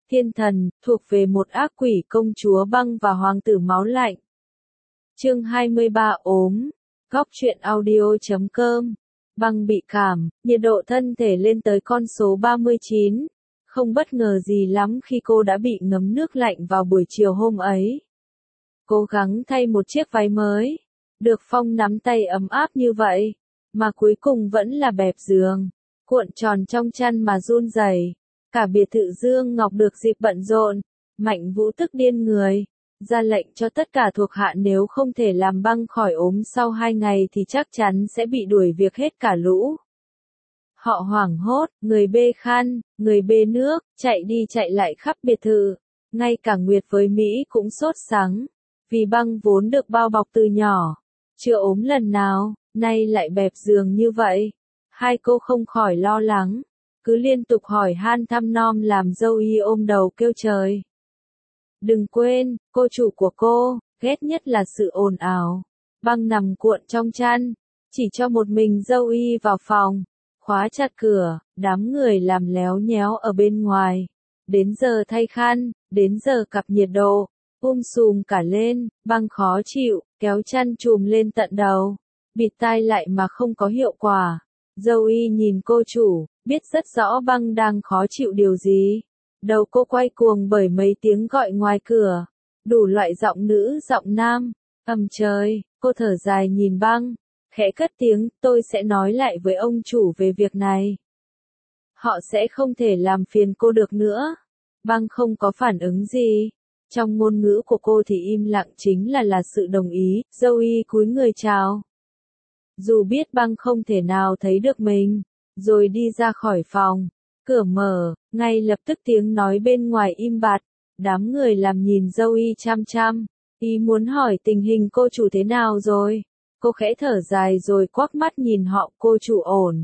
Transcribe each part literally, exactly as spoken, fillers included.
Thiên thần, thuộc về một ác quỷ công chúa băng và hoàng tử máu lạnh. Chương hai mươi ba ốm. Góc truyện audio chấm com. Băng bị cảm, nhiệt độ thân thể lên tới con số ba mươi chín. Không bất ngờ gì lắm khi cô đã bị ngấm nước lạnh vào buổi chiều hôm ấy. Cố gắng thay một chiếc váy mới. Được Phong nắm tay ấm áp như vậy. Mà cuối cùng vẫn là bẹp giường. Cuộn tròn trong chăn mà run rẩy. Cả biệt thự Dương Ngọc được dịp bận rộn. Mạnh Vũ tức điên người. Ra lệnh cho tất cả thuộc hạ nếu không thể làm băng khỏi ốm sau hai ngày thì chắc chắn sẽ bị đuổi việc hết cả lũ. Họ hoảng hốt, người bê khăn, người bê nước, chạy đi chạy lại khắp biệt thự. Ngay cả Nguyệt với Mỹ cũng sốt sắng. Vì băng vốn được bao bọc từ nhỏ. Chưa ốm lần nào, nay lại bẹp giường như vậy. Hai cô không khỏi lo lắng. Cứ liên tục hỏi han thăm nom làm dâu y ôm đầu kêu trời. Đừng quên, cô chủ của cô, ghét nhất là sự ồn ào. Băng nằm cuộn trong chăn, chỉ cho một mình dâu y vào phòng, khóa chặt cửa, đám người làm léo nhéo ở bên ngoài. Đến giờ thay khăn, đến giờ cặp nhiệt độ, um sùm cả lên, băng khó chịu, kéo chăn chùm lên tận đầu, bịt tai lại mà không có hiệu quả. Dâu y nhìn cô chủ, biết rất rõ băng đang khó chịu điều gì. Đầu cô quay cuồng bởi mấy tiếng gọi ngoài cửa. Đủ loại giọng nữ giọng nam. Ầm trời, cô thở dài nhìn băng. Khẽ cất tiếng, tôi sẽ nói lại với ông chủ về việc này. Họ sẽ không thể làm phiền cô được nữa. Băng không có phản ứng gì. Trong ngôn ngữ của cô thì im lặng chính là là sự đồng ý. Dâu y cúi người chào. Dù biết băng không thể nào thấy được mình. Rồi đi ra khỏi phòng. Cửa mở, ngay lập tức tiếng nói bên ngoài im bặt. Đám người làm nhìn dâu y chăm chăm. Y muốn hỏi tình hình cô chủ thế nào rồi. Cô khẽ thở dài rồi quắc mắt nhìn họ, cô chủ ổn.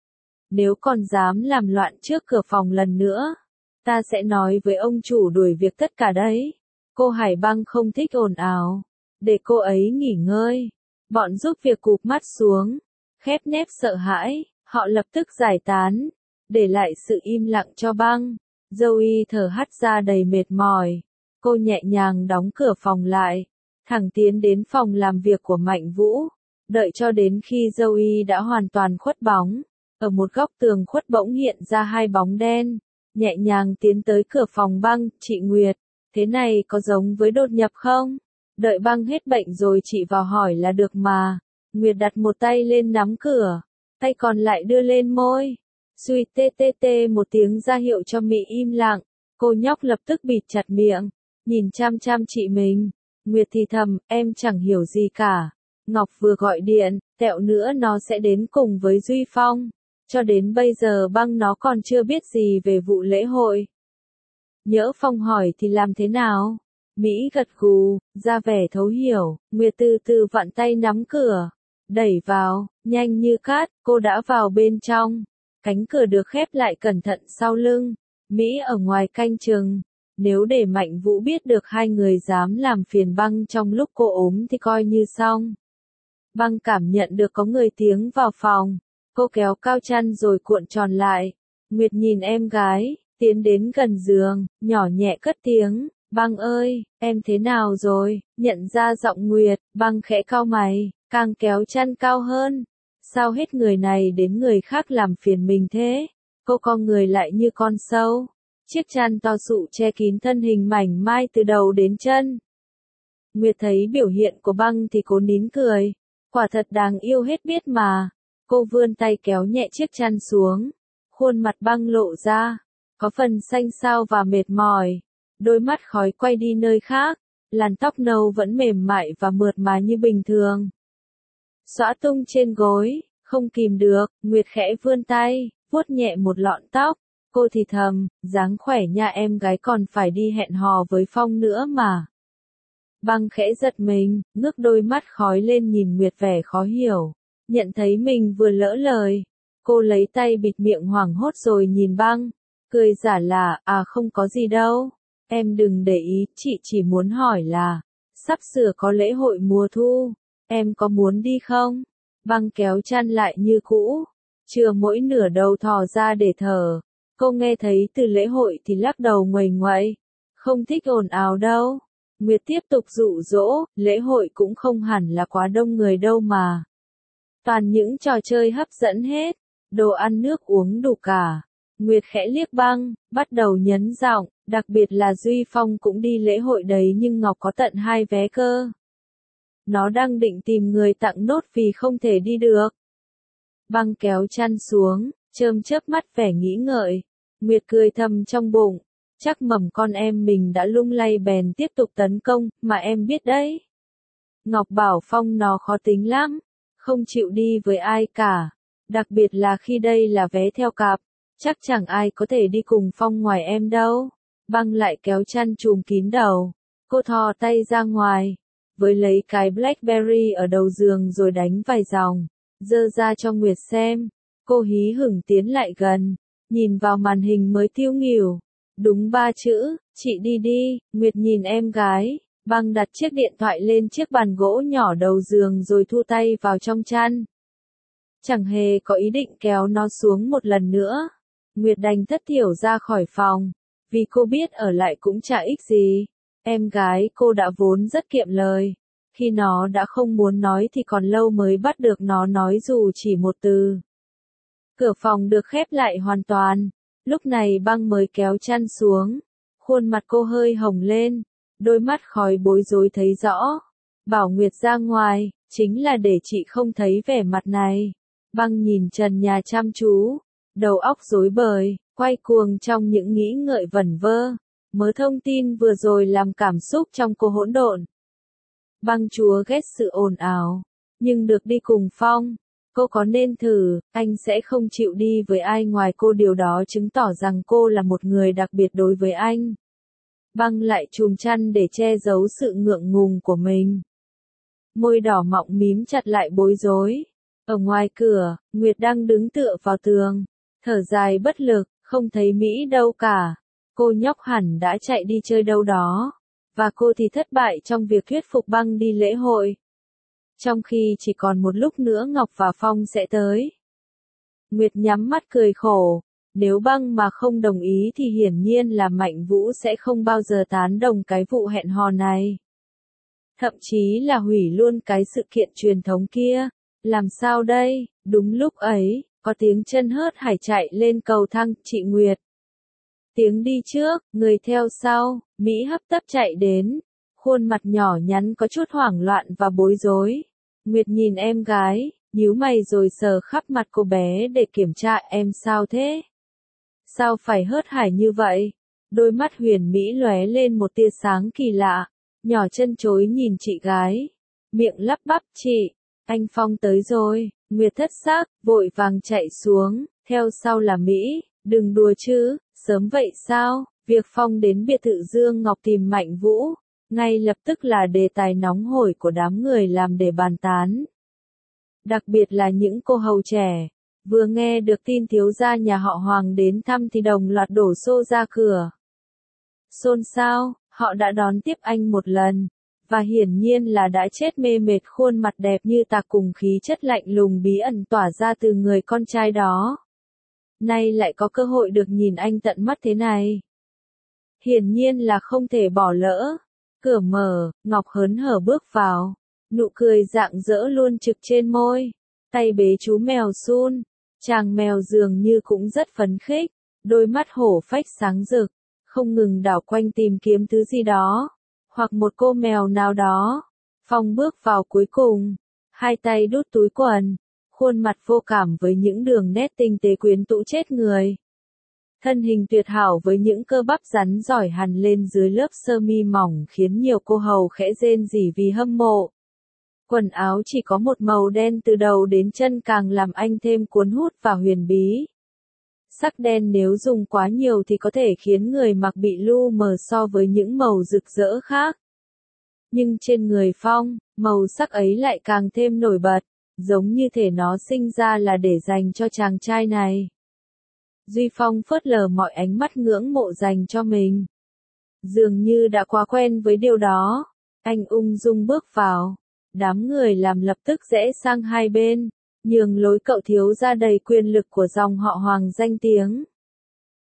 Nếu còn dám làm loạn trước cửa phòng lần nữa, ta sẽ nói với ông chủ đuổi việc tất cả đấy. Cô Hải Băng không thích ồn ào. Để cô ấy nghỉ ngơi. Bọn giúp việc cụp mắt xuống. Khép nép sợ hãi, họ lập tức giải tán. Để lại sự im lặng cho băng. Dâu y thở hắt ra đầy mệt mỏi. Cô nhẹ nhàng đóng cửa phòng lại. Thẳng tiến đến phòng làm việc của Mạnh Vũ. Đợi cho đến khi dâu y đã hoàn toàn khuất bóng. Ở một góc tường khuất bỗng hiện ra hai bóng đen. Nhẹ nhàng tiến tới cửa phòng băng. Chị Nguyệt, thế này có giống với đột nhập không? Đợi băng hết bệnh rồi chị vào hỏi là được mà. Nguyệt đặt một tay lên nắm cửa. Tay còn lại đưa lên môi. Suy tê tê tê một tiếng ra hiệu cho Mỹ im lặng. Cô nhóc lập tức bịt chặt miệng. Nhìn chăm chăm chị mình. Nguyệt thì thầm, em chẳng hiểu gì cả. Ngọc vừa gọi điện, tẹo nữa nó sẽ đến cùng với Duy Phong. Cho đến bây giờ băng nó còn chưa biết gì về vụ lễ hội. Nhỡ Phong hỏi thì làm thế nào? Mỹ gật gù, ra vẻ thấu hiểu. Nguyệt từ từ vặn tay nắm cửa. Đẩy vào, nhanh như cát, cô đã vào bên trong. Cánh cửa được khép lại cẩn thận sau lưng. Mỹ ở ngoài canh chừng. Nếu để Mạnh Vũ biết được hai người dám làm phiền băng trong lúc cô ốm thì coi như xong. Băng cảm nhận được có người tiếng vào phòng. Cô kéo cao chăn rồi cuộn tròn lại. Nguyệt nhìn em gái, tiến đến gần giường, nhỏ nhẹ cất tiếng. Băng ơi, em thế nào rồi? Nhận ra giọng Nguyệt, băng khẽ cau mày, càng kéo chăn cao hơn. Sao hết người này đến người khác làm phiền mình thế? Cô co người lại như con sâu. Chiếc chăn to sụ che kín thân hình mảnh mai từ đầu đến chân. Nguyệt thấy biểu hiện của băng thì cố nín cười. Quả thật đáng yêu hết biết mà. Cô vươn tay kéo nhẹ chiếc chăn xuống. Khuôn mặt băng lộ ra. Có phần xanh xao và mệt mỏi. Đôi mắt khói quay đi nơi khác. Làn tóc nâu vẫn mềm mại và mượt mà như bình thường. Xõa tung trên gối. Không kìm được, Nguyệt khẽ vươn tay, vuốt nhẹ một lọn tóc. Cô thì thầm, dáng khỏe nha em gái còn phải đi hẹn hò với Phong nữa mà. Băng khẽ giật mình, ngước đôi mắt khói lên nhìn Nguyệt vẻ khó hiểu. Nhận thấy mình vừa lỡ lời. Cô lấy tay bịt miệng hoảng hốt rồi nhìn băng. Cười giả là, à không có gì đâu. Em đừng để ý, chị chỉ muốn hỏi là, sắp sửa có lễ hội mùa thu. Em có muốn đi không? Băng kéo chăn lại như cũ. Chừa mỗi nửa đầu thò ra để thở. Cô nghe thấy từ lễ hội thì lắc đầu nguầy nguậy, không thích ồn ào đâu. Nguyệt tiếp tục dụ dỗ, lễ hội cũng không hẳn là quá đông người đâu mà. Toàn những trò chơi hấp dẫn hết, đồ ăn nước uống đủ cả. Nguyệt khẽ liếc Băng, bắt đầu nhấn giọng, đặc biệt là Duy Phong cũng đi lễ hội đấy nhưng Ngọc có tận hai vé cơ. Nó đang định tìm người tặng nốt vì không thể đi được. Băng kéo chăn xuống, chớm chớp mắt vẻ nghĩ ngợi. Nguyệt cười thầm trong bụng, chắc mầm con em mình đã lung lay bèn tiếp tục tấn công, mà em biết đấy. Ngọc bảo Phong nó khó tính lắm, không chịu đi với ai cả, đặc biệt là khi đây là vé theo cặp, chắc chẳng ai có thể đi cùng Phong ngoài em đâu. Băng lại kéo chăn trùm kín đầu, cô thò tay ra ngoài, với lấy cái Blackberry ở đầu giường rồi đánh vài dòng, dơ ra cho Nguyệt xem. Cô hí hửng tiến lại gần, nhìn vào màn hình mới tiêu nghỉu. Đúng ba chữ, chị đi đi. Nguyệt nhìn em gái. Băng đặt chiếc điện thoại lên chiếc bàn gỗ nhỏ đầu giường rồi thu tay vào trong chăn. Chẳng hề có ý định kéo nó xuống một lần nữa. Nguyệt đành thất thiểu ra khỏi phòng, vì cô biết ở lại cũng chả ích gì. Em gái cô đã vốn rất kiệm lời. Khi nó đã không muốn nói thì còn lâu mới bắt được nó nói dù chỉ một từ. Cửa phòng được khép lại hoàn toàn. Lúc này Băng mới kéo chăn xuống. Khuôn mặt cô hơi hồng lên. Đôi mắt khói bối rối thấy rõ. Bảo Nguyệt ra ngoài, chính là để chị không thấy vẻ mặt này. Băng nhìn trần nhà chăm chú. Đầu óc rối bời, quay cuồng trong những nghĩ ngợi vẩn vơ. Mớ thông tin vừa rồi làm cảm xúc trong cô hỗn độn. Băng chúa ghét sự ồn ào. Nhưng được đi cùng Phong. Cô có nên thử, anh sẽ không chịu đi với ai ngoài cô, điều đó chứng tỏ rằng cô là một người đặc biệt đối với anh. Băng lại chùm chăn để che giấu sự ngượng ngùng của mình. Môi đỏ mọng mím chặt lại bối rối. Ở ngoài cửa, Nguyệt đang đứng tựa vào tường, thở dài bất lực, không thấy Mỹ đâu cả. Cô nhóc hẳn đã chạy đi chơi đâu đó, và cô thì thất bại trong việc thuyết phục Băng đi lễ hội. Trong khi chỉ còn một lúc nữa Ngọc và Phong sẽ tới. Nguyệt nhắm mắt cười khổ, nếu Băng mà không đồng ý thì hiển nhiên là Mạnh Vũ sẽ không bao giờ tán đồng cái vụ hẹn hò này. Thậm chí là hủy luôn cái sự kiện truyền thống kia. Làm sao đây? Đúng lúc ấy, có tiếng chân hớt hải chạy lên cầu thang. Chị Nguyệt. Tiếng đi trước, người theo sau, Mỹ hấp tấp chạy đến. Khuôn mặt nhỏ nhắn có chút hoảng loạn và bối rối. Nguyệt nhìn em gái, nhíu mày rồi sờ khắp mặt cô bé để kiểm tra. Em sao thế? Sao phải hớt hải như vậy? Đôi mắt Huyền Mỹ lóe lên một tia sáng kỳ lạ, nhỏ chân chối nhìn chị gái, miệng lắp bắp. Chị, anh Phong tới rồi. Nguyệt thất xác, vội vàng chạy xuống, theo sau là Mỹ. Đừng đùa chứ, sớm vậy sao? Việc Phong đến biệt thự Dương Ngọc tìm Mạnh Vũ, ngay lập tức là đề tài nóng hổi của đám người làm để bàn tán. Đặc biệt là những cô hầu trẻ, vừa nghe được tin thiếu gia nhà họ Hoàng đến thăm thì đồng loạt đổ xô ra cửa. Xôn xao, họ đã đón tiếp anh một lần, và hiển nhiên là đã chết mê mệt khuôn mặt đẹp như tạc cùng khí chất lạnh lùng bí ẩn tỏa ra từ người con trai đó. Nay lại có cơ hội được nhìn anh tận mắt thế này. Hiển nhiên là không thể bỏ lỡ. Cửa mở, Ngọc hớn hở bước vào. Nụ cười rạng rỡ luôn trực trên môi. Tay bế chú mèo Sun. Chàng mèo dường như cũng rất phấn khích. Đôi mắt hổ phách sáng rực, không ngừng đảo quanh tìm kiếm thứ gì đó. Hoặc một cô mèo nào đó. Phong bước vào cuối cùng. Hai tay đút túi quần. Khuôn mặt vô cảm với những đường nét tinh tế quyến rũ chết người. Thân hình tuyệt hảo với những cơ bắp rắn giỏi hằn lên dưới lớp sơ mi mỏng khiến nhiều cô hầu khẽ rên rỉ vì hâm mộ. Quần áo chỉ có một màu đen từ đầu đến chân càng làm anh thêm cuốn hút và huyền bí. Sắc đen nếu dùng quá nhiều thì có thể khiến người mặc bị lu mờ so với những màu rực rỡ khác. Nhưng trên người Phong, màu sắc ấy lại càng thêm nổi bật, giống như thể nó sinh ra là để dành cho chàng trai này. Duy Phong phớt lờ mọi ánh mắt ngưỡng mộ dành cho mình. Dường như đã quá quen với điều đó, anh ung dung bước vào. Đám người làm lập tức rẽ sang hai bên, nhường lối cậu thiếu gia đầy quyền lực của dòng họ Hoàng danh tiếng.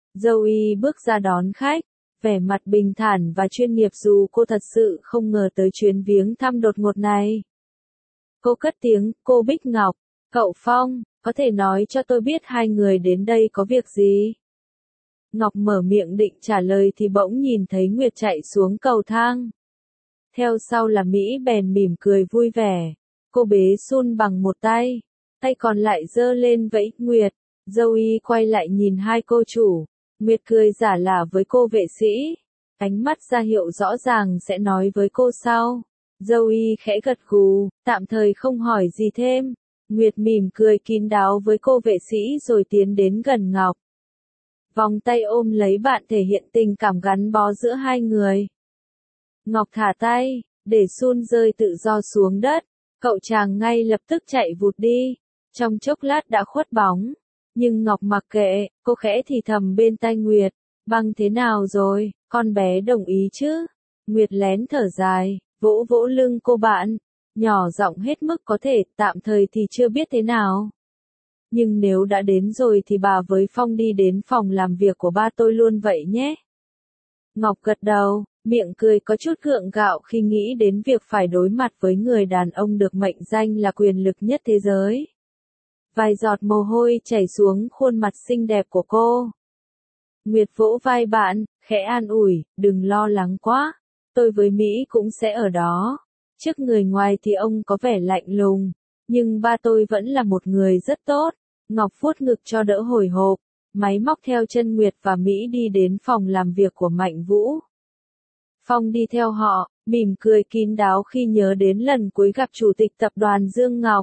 Zoe bước ra đón khách, vẻ mặt bình thản và chuyên nghiệp dù cô thật sự không ngờ tới chuyến viếng thăm đột ngột này. Cô cất tiếng, cô Bích Ngọc, cậu Phong, có thể nói cho tôi biết hai người đến đây có việc gì? Ngọc mở miệng định trả lời thì bỗng nhìn thấy Nguyệt chạy xuống cầu thang. Theo sau là Mỹ bèn mỉm cười vui vẻ. Cô bế Sun bằng một tay, tay còn lại giơ lên vẫy Nguyệt. Zoe quay lại nhìn hai cô chủ. Nguyệt cười giả lả với cô vệ sĩ. Ánh mắt ra hiệu rõ ràng sẽ nói với cô sau. Zoe khẽ gật gù, tạm thời không hỏi gì thêm. Nguyệt mỉm cười kín đáo với cô vệ sĩ rồi tiến đến gần Ngọc. Vòng tay ôm lấy bạn thể hiện tình cảm gắn bó giữa hai người. Ngọc thả tay, để Sun rơi tự do xuống đất. Cậu chàng ngay lập tức chạy vụt đi. Trong chốc lát đã khuất bóng. Nhưng Ngọc mặc kệ, cô khẽ thì thầm bên tai Nguyệt. Băng thế nào rồi, con bé đồng ý chứ? Nguyệt lén thở dài, vỗ vỗ lưng cô bạn. Nhỏ giọng hết mức có thể, tạm thời thì chưa biết thế nào. Nhưng nếu đã đến rồi thì bà với Phong đi đến phòng làm việc của ba tôi luôn vậy nhé. Ngọc gật đầu, miệng cười có chút gượng gạo khi nghĩ đến việc phải đối mặt với người đàn ông được mệnh danh là quyền lực nhất thế giới. Vài giọt mồ hôi chảy xuống khuôn mặt xinh đẹp của cô. Nguyệt vỗ vai bạn, khẽ an ủi, đừng lo lắng quá. Tôi với Mỹ cũng sẽ ở đó. Trước người ngoài thì ông có vẻ lạnh lùng, nhưng ba tôi vẫn là một người rất tốt. Ngọc vuốt ngực cho đỡ hồi hộp, máy móc theo chân Nguyệt và Mỹ đi đến phòng làm việc của Mạnh Vũ. Phong đi theo họ, mỉm cười kín đáo khi nhớ đến lần cuối gặp chủ tịch tập đoàn Dương Ngọc.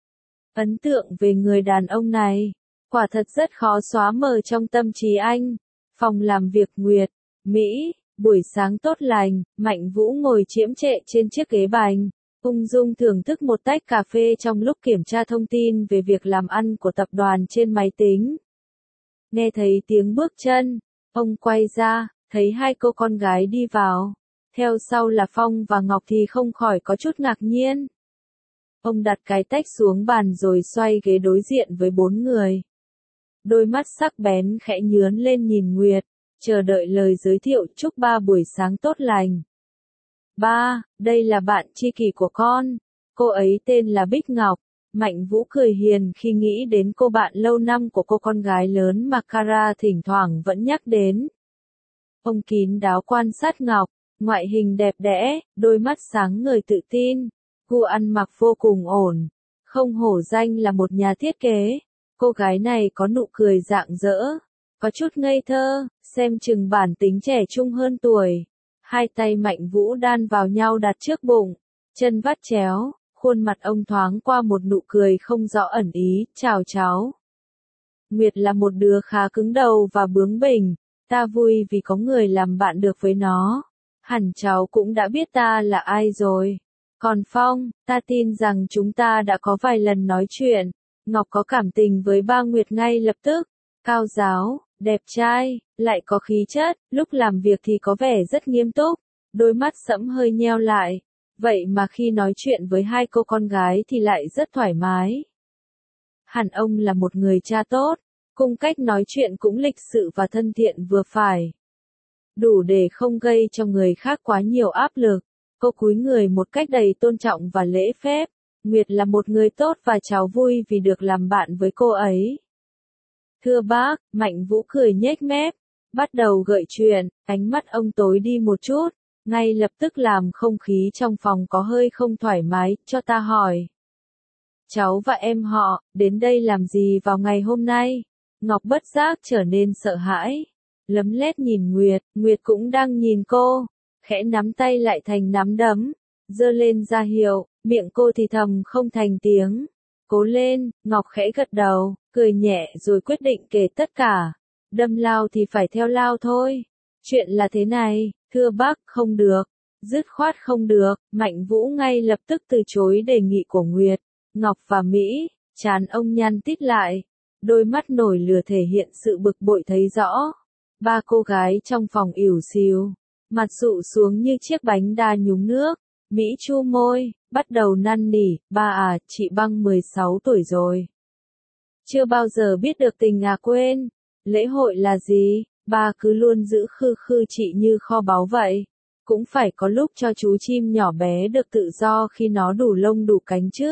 Ấn tượng về người đàn ông này, quả thật rất khó xóa mờ trong tâm trí anh. Phòng làm việc Nguyệt, Mỹ, buổi sáng tốt lành, Mạnh Vũ ngồi chiếm trệ trên chiếc ghế bành, ung dung thưởng thức một tách cà phê trong lúc kiểm tra thông tin về việc làm ăn của tập đoàn trên máy tính. Nghe thấy tiếng bước chân, ông quay ra, thấy hai cô con gái đi vào. Theo sau là Phong và Ngọc thì không khỏi có chút ngạc nhiên. Ông đặt cái tách xuống bàn rồi xoay ghế đối diện với bốn người. Đôi mắt sắc bén khẽ nhướn lên nhìn Nguyệt, chờ đợi lời giới thiệu chúc ba buổi sáng tốt lành. Ba, đây là bạn tri kỷ của con. Cô ấy tên là Bích Ngọc. Mạnh Vũ cười hiền khi nghĩ đến cô bạn lâu năm của cô con gái lớn mà Kara thỉnh thoảng vẫn nhắc đến. Ông kín đáo quan sát Ngọc, ngoại hình đẹp đẽ, đôi mắt sáng ngời tự tin, gu ăn mặc vô cùng ổn, không hổ danh là một nhà thiết kế. Cô gái này có nụ cười rạng rỡ, có chút ngây thơ, xem chừng bản tính trẻ trung hơn tuổi. Hai tay Mạnh Vũ đan vào nhau đặt trước bụng, chân vắt chéo, khuôn mặt ông thoáng qua một nụ cười không rõ ẩn ý, chào cháu. Nguyệt là một đứa khá cứng đầu và bướng bỉnh, ta vui vì có người làm bạn được với nó. Hẳn cháu cũng đã biết ta là ai rồi. Còn Phong, ta tin rằng chúng ta đã có vài lần nói chuyện. Ngọc có cảm tình với ba Nguyệt ngay lập tức. Cao giáo, đẹp trai, lại có khí chất, lúc làm việc thì có vẻ rất nghiêm túc, đôi mắt sẫm hơi nheo lại. Vậy mà khi nói chuyện với hai cô con gái thì lại rất thoải mái. Hẳn ông là một người cha tốt, cung cách nói chuyện cũng lịch sự và thân thiện vừa phải. Đủ để không gây cho người khác quá nhiều áp lực. Cô cúi người một cách đầy tôn trọng và lễ phép. Nguyệt là một người tốt và cháu vui vì được làm bạn với cô ấy. Thưa bác, Mạnh Vũ cười nhếch mép, bắt đầu gợi chuyện, ánh mắt ông tối đi một chút, ngay lập tức làm không khí trong phòng có hơi không thoải mái, cho ta hỏi. Cháu và em họ, đến đây làm gì vào ngày hôm nay? Ngọc bất giác trở nên sợ hãi, lấm lét nhìn Nguyệt, Nguyệt cũng đang nhìn cô, khẽ nắm tay lại thành nắm đấm, giơ lên ra hiệu, miệng cô thì thầm không thành tiếng. Cố lên, Ngọc khẽ gật đầu, cười nhẹ rồi quyết định kể tất cả. Đâm lao thì phải theo lao thôi. Chuyện là thế này, thưa bác, không được. Dứt khoát không được, Mạnh Vũ ngay lập tức từ chối đề nghị của Nguyệt, Ngọc và Mỹ, trán ông nhăn tít lại. Đôi mắt nổi lửa thể hiện sự bực bội thấy rõ. Ba cô gái trong phòng ỉu xìu, mặt sụ xuống như chiếc bánh đa nhúng nước. Mỹ chu môi, bắt đầu năn nỉ, ba à, chị Băng mười sáu tuổi rồi. Chưa bao giờ biết được tình à quên. Lễ hội là gì? ba cứ luôn giữ Khư Khư chị như kho báu vậy. Cũng phải có lúc cho chú chim nhỏ bé được tự do khi nó đủ lông đủ cánh chứ.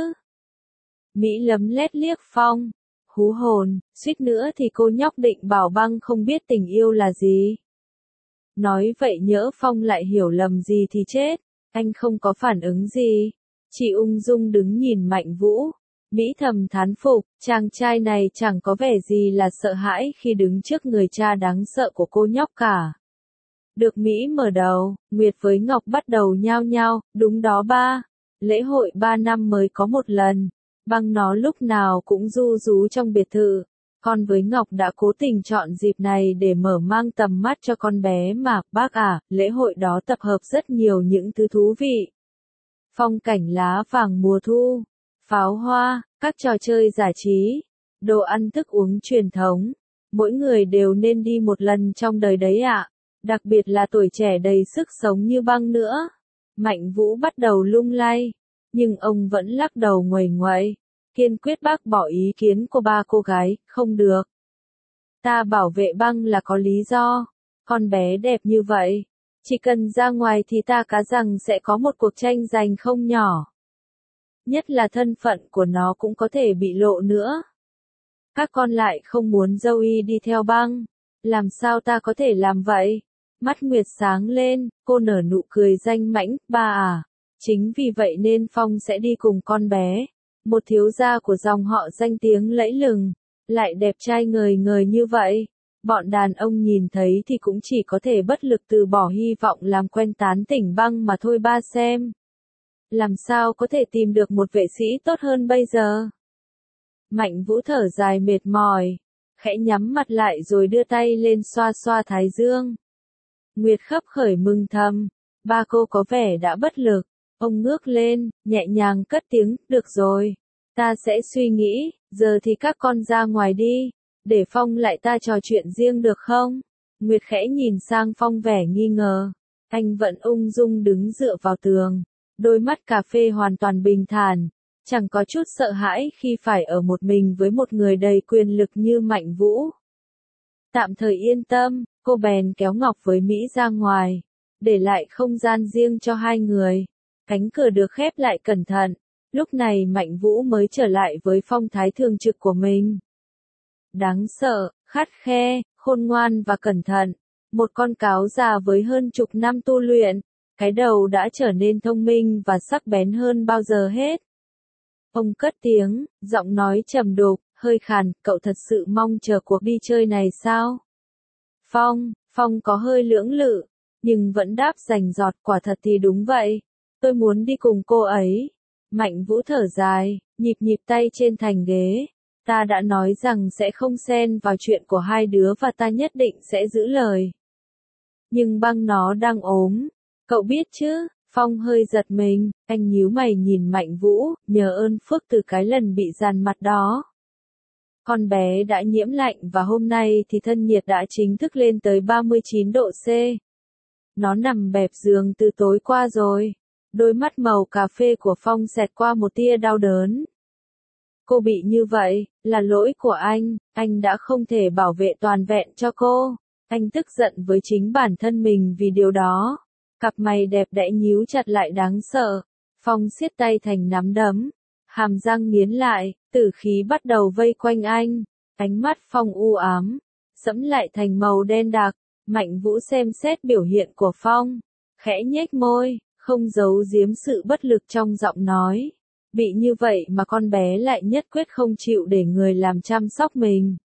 Mỹ lấm lét liếc Phong. Hú hồn, suýt nữa thì cô nhóc định bảo băng không biết tình yêu là gì. Nói vậy nhỡ Phong lại hiểu lầm gì thì chết. Anh không có phản ứng gì. Chị ung dung đứng nhìn Mạnh Vũ. Mỹ thầm thán phục, chàng trai này chẳng có vẻ gì là sợ hãi khi đứng trước người cha đáng sợ của cô nhóc cả. Được Mỹ mở đầu, Nguyệt với Ngọc bắt đầu nhao nhao, đúng đó ba. Lễ hội ba năm mới có một lần. Băng nó lúc nào cũng ru rú trong biệt thự. Con với Ngọc đã cố tình chọn dịp này để mở mang tầm mắt cho con bé mà, bác à, lễ hội đó tập hợp rất nhiều những thứ thú vị. Phong cảnh lá vàng mùa thu, pháo hoa, các trò chơi giải trí, đồ ăn thức uống truyền thống. Mỗi người đều nên đi một lần trong đời đấy ạ. Đặc biệt là tuổi trẻ đầy sức sống như băng nữa. Mạnh Vũ bắt đầu lung lay. Nhưng ông vẫn lắc đầu nguầy nguậy. Kiên quyết bác bỏ ý kiến của ba cô gái, không được. Ta bảo vệ băng là có lý do. Con bé đẹp như vậy. Chỉ cần ra ngoài thì ta cá rằng sẽ có một cuộc tranh giành không nhỏ. Nhất là thân phận của nó cũng có thể bị lộ nữa. Các con lại không muốn Zoe đi theo băng. Làm sao ta có thể làm vậy? Mắt Nguyệt sáng lên, cô nở nụ cười danh mãnh, ba à. Chính vì vậy nên Phong sẽ đi cùng con bé. Một thiếu gia của dòng họ danh tiếng lẫy lừng, lại đẹp trai ngời ngời như vậy. Bọn đàn ông nhìn thấy thì cũng chỉ có thể bất lực từ bỏ hy vọng làm quen tán tỉnh băng mà thôi ba xem. Làm sao có thể tìm được một vệ sĩ tốt hơn bây giờ? Mạnh Vũ thở dài mệt mỏi, khẽ nhắm mặt lại rồi đưa tay lên xoa xoa thái dương. Nguyệt khấp khởi mừng thầm, ba cô có vẻ đã bất lực. Ông ngước lên, nhẹ nhàng cất tiếng, được rồi. Ta sẽ suy nghĩ, giờ thì các con ra ngoài đi. Để Phong lại ta trò chuyện riêng được không? Nguyệt khẽ nhìn sang Phong vẻ nghi ngờ. Anh vẫn ung dung đứng dựa vào tường. Đôi mắt cà phê hoàn toàn bình thản. Chẳng có chút sợ hãi khi phải ở một mình với một người đầy quyền lực như Mạnh Vũ. Tạm thời yên tâm, cô bèn kéo Ngọc với Mỹ ra ngoài. Để lại không gian riêng cho hai người. Cánh cửa được khép lại cẩn thận. Lúc này Mạnh Vũ mới trở lại với phong thái thường trực của mình. Đáng sợ, khắt khe, khôn ngoan và cẩn thận. Một con cáo già với hơn chục năm tu luyện. Cái đầu đã trở nên thông minh và sắc bén hơn bao giờ hết. Ông cất tiếng, giọng nói trầm đục, hơi khàn, cậu thật sự mong chờ cuộc đi chơi này sao? Phong, Phong có hơi lưỡng lự, nhưng vẫn đáp rành rọt, quả thật thì đúng vậy. Tôi muốn đi cùng cô ấy. Mạnh Vũ thở dài, nhịp nhịp tay trên thành ghế. Ta đã nói rằng sẽ không xen vào chuyện của hai đứa và ta nhất định sẽ giữ lời. Nhưng băng nó đang ốm. Cậu biết chứ? Phong hơi giật mình, anh nhíu mày nhìn Mạnh Vũ, nhờ ơn phước từ cái lần bị dàn mặt đó. Con bé đã nhiễm lạnh và hôm nay thì thân nhiệt đã chính thức lên tới ba mươi chín độ C. Nó nằm bẹp giường từ tối qua rồi. Đôi mắt màu cà phê của Phong xẹt qua một tia đau đớn. Cô bị như vậy, là lỗi của anh, anh đã không thể bảo vệ toàn vẹn cho cô. Anh tức giận với chính bản thân mình vì điều đó. Cặp mày đẹp đẽ nhíu chặt lại đáng sợ. Phong siết tay thành nắm đấm. Hàm răng nghiến lại, tử khí bắt đầu vây quanh anh. Ánh mắt Phong u ám, sẫm lại thành màu đen đặc. Mạnh Vũ xem xét biểu hiện của Phong. Khẽ nhếch môi, không giấu giếm sự bất lực trong giọng nói. Bị như vậy mà con bé lại nhất quyết không chịu để người làm chăm sóc mình.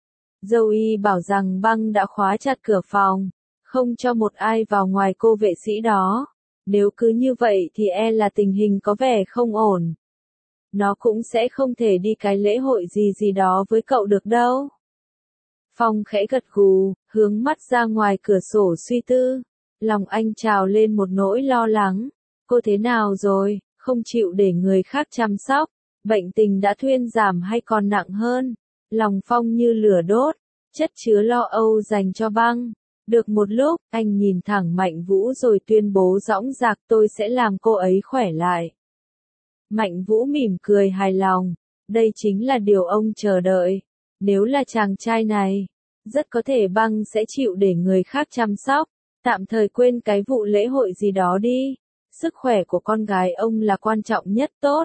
Zoe bảo rằng băng đã khóa chặt cửa phòng. Không cho một ai vào ngoài cô vệ sĩ đó. Nếu cứ như vậy thì e là tình hình có vẻ không ổn. Nó cũng sẽ không thể đi cái lễ hội gì gì đó với cậu được đâu. Phong khẽ gật gù, hướng mắt ra ngoài cửa sổ suy tư. Lòng anh trào lên một nỗi lo lắng. Cô thế nào rồi, không chịu để người khác chăm sóc. Bệnh tình đã thuyên giảm hay còn nặng hơn. Lòng Phong như lửa đốt, chất chứa lo âu dành cho băng. Được một lúc, anh nhìn thẳng Mạnh Vũ rồi tuyên bố dõng dạc, tôi sẽ làm cô ấy khỏe lại. Mạnh Vũ mỉm cười hài lòng. Đây chính là điều ông chờ đợi. Nếu là chàng trai này, Rất có thể băng sẽ chịu để người khác chăm sóc, tạm thời quên cái vụ lễ hội gì đó đi. Sức khỏe của con gái ông là quan trọng nhất tốt.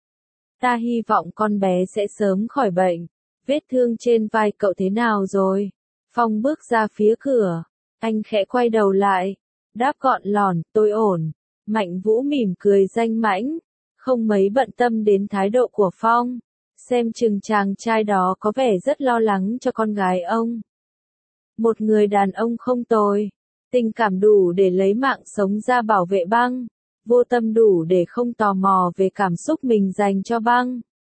Ta hy vọng con bé sẽ sớm khỏi bệnh. Vết thương trên vai cậu thế nào rồi? Phong bước ra phía cửa. Anh khẽ quay đầu lại. Đáp gọn lòn, tôi ổn. Mạnh Vũ mỉm cười danh mãnh. Không mấy bận tâm đến thái độ của Phong. Xem chừng chàng trai đó có vẻ rất lo lắng cho con gái ông. Một người đàn ông không tồi. Tình cảm đủ để lấy mạng sống ra bảo vệ băng. Vô tâm đủ để không tò mò về cảm xúc mình dành cho băng.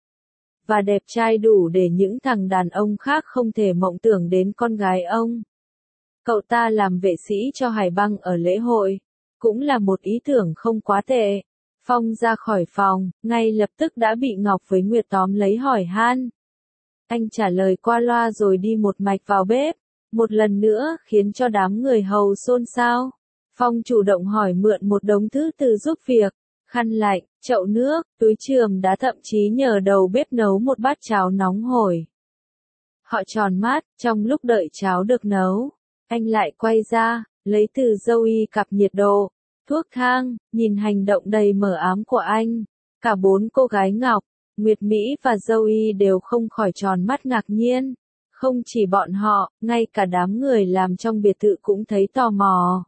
Và đẹp trai đủ để những thằng đàn ông khác không thể mộng tưởng đến con gái ông. Cậu ta làm vệ sĩ cho Hải Băng ở lễ hội. Cũng là một ý tưởng không quá tệ. Phong ra khỏi phòng, ngay lập tức đã bị Ngọc với Nguyệt tóm lấy hỏi han. Anh trả lời qua loa rồi đi một mạch vào bếp. Một lần nữa khiến cho đám người hầu xôn xao. Phong chủ động hỏi mượn một đống thứ từ giúp việc, khăn lạnh, chậu nước, túi chườm đá, thậm chí nhờ đầu bếp nấu một bát cháo nóng hổi. Họ tròn mắt, trong lúc đợi cháo được nấu, anh lại quay ra, lấy từ Zoe cặp nhiệt độ, thuốc thang, nhìn hành động đầy mờ ám của anh. Cả bốn cô gái Ngọc, Nguyệt Mỹ và Zoe đều không khỏi tròn mắt ngạc nhiên. Không chỉ bọn họ, ngay cả đám người làm trong biệt thự cũng thấy tò mò.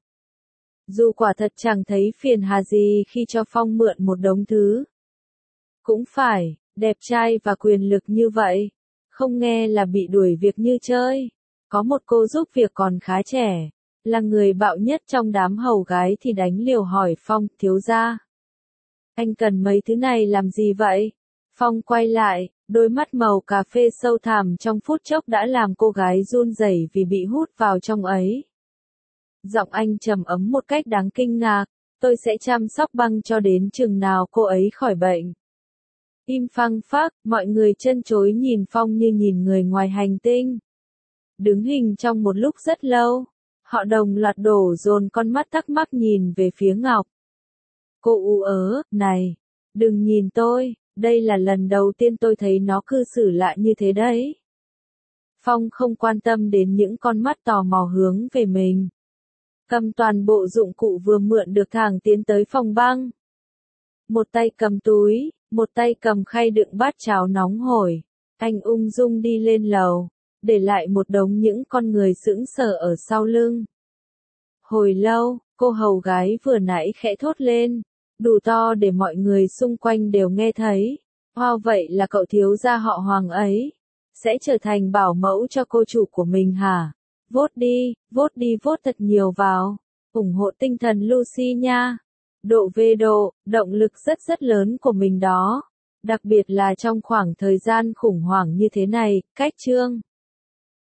Dù quả thật chẳng thấy phiền hà gì khi cho Phong mượn một đống thứ. Cũng phải, đẹp trai và quyền lực như vậy. Không nghe là bị đuổi việc như chơi. Có một cô giúp việc còn khá trẻ. Là người bạo nhất trong đám hầu gái thì đánh liều hỏi Phong, thiếu gia. Anh cần mấy thứ này làm gì vậy? Phong quay lại, đôi mắt màu cà phê sâu thẳm trong phút chốc đã làm cô gái run rẩy vì bị hút vào trong ấy. Giọng anh trầm ấm một cách đáng kinh ngạc, tôi sẽ chăm sóc băng cho đến chừng nào cô ấy khỏi bệnh. Im phăng phắc, mọi người chân chối nhìn Phong như nhìn người ngoài hành tinh. Đứng hình trong một lúc rất lâu, họ đồng loạt đổ dồn con mắt thắc mắc nhìn về phía Ngọc. Cô ú ớ, này, đừng nhìn tôi, đây là lần đầu tiên tôi thấy nó cư xử lạ như thế đấy. Phong không quan tâm đến những con mắt tò mò hướng về mình. Cầm toàn bộ dụng cụ vừa mượn được thẳng tiến tới phòng băng. Một tay cầm túi, một tay cầm khay đựng bát cháo nóng hổi. Anh ung dung đi lên lầu, để lại một đống những con người sững sờ ở sau lưng. Hồi lâu, cô hầu gái vừa nãy khẽ thốt lên, đủ to để mọi người xung quanh đều nghe thấy. Wow, vậy là cậu thiếu gia họ Hoàng ấy sẽ trở thành bảo mẫu cho cô chủ của mình hả? Vote đi, vote đi, vote thật nhiều vào. Ủng hộ tinh thần Lucy nha. Độ về độ, động lực rất rất lớn của mình đó. Đặc biệt là trong khoảng thời gian khủng hoảng như thế này, cách chương.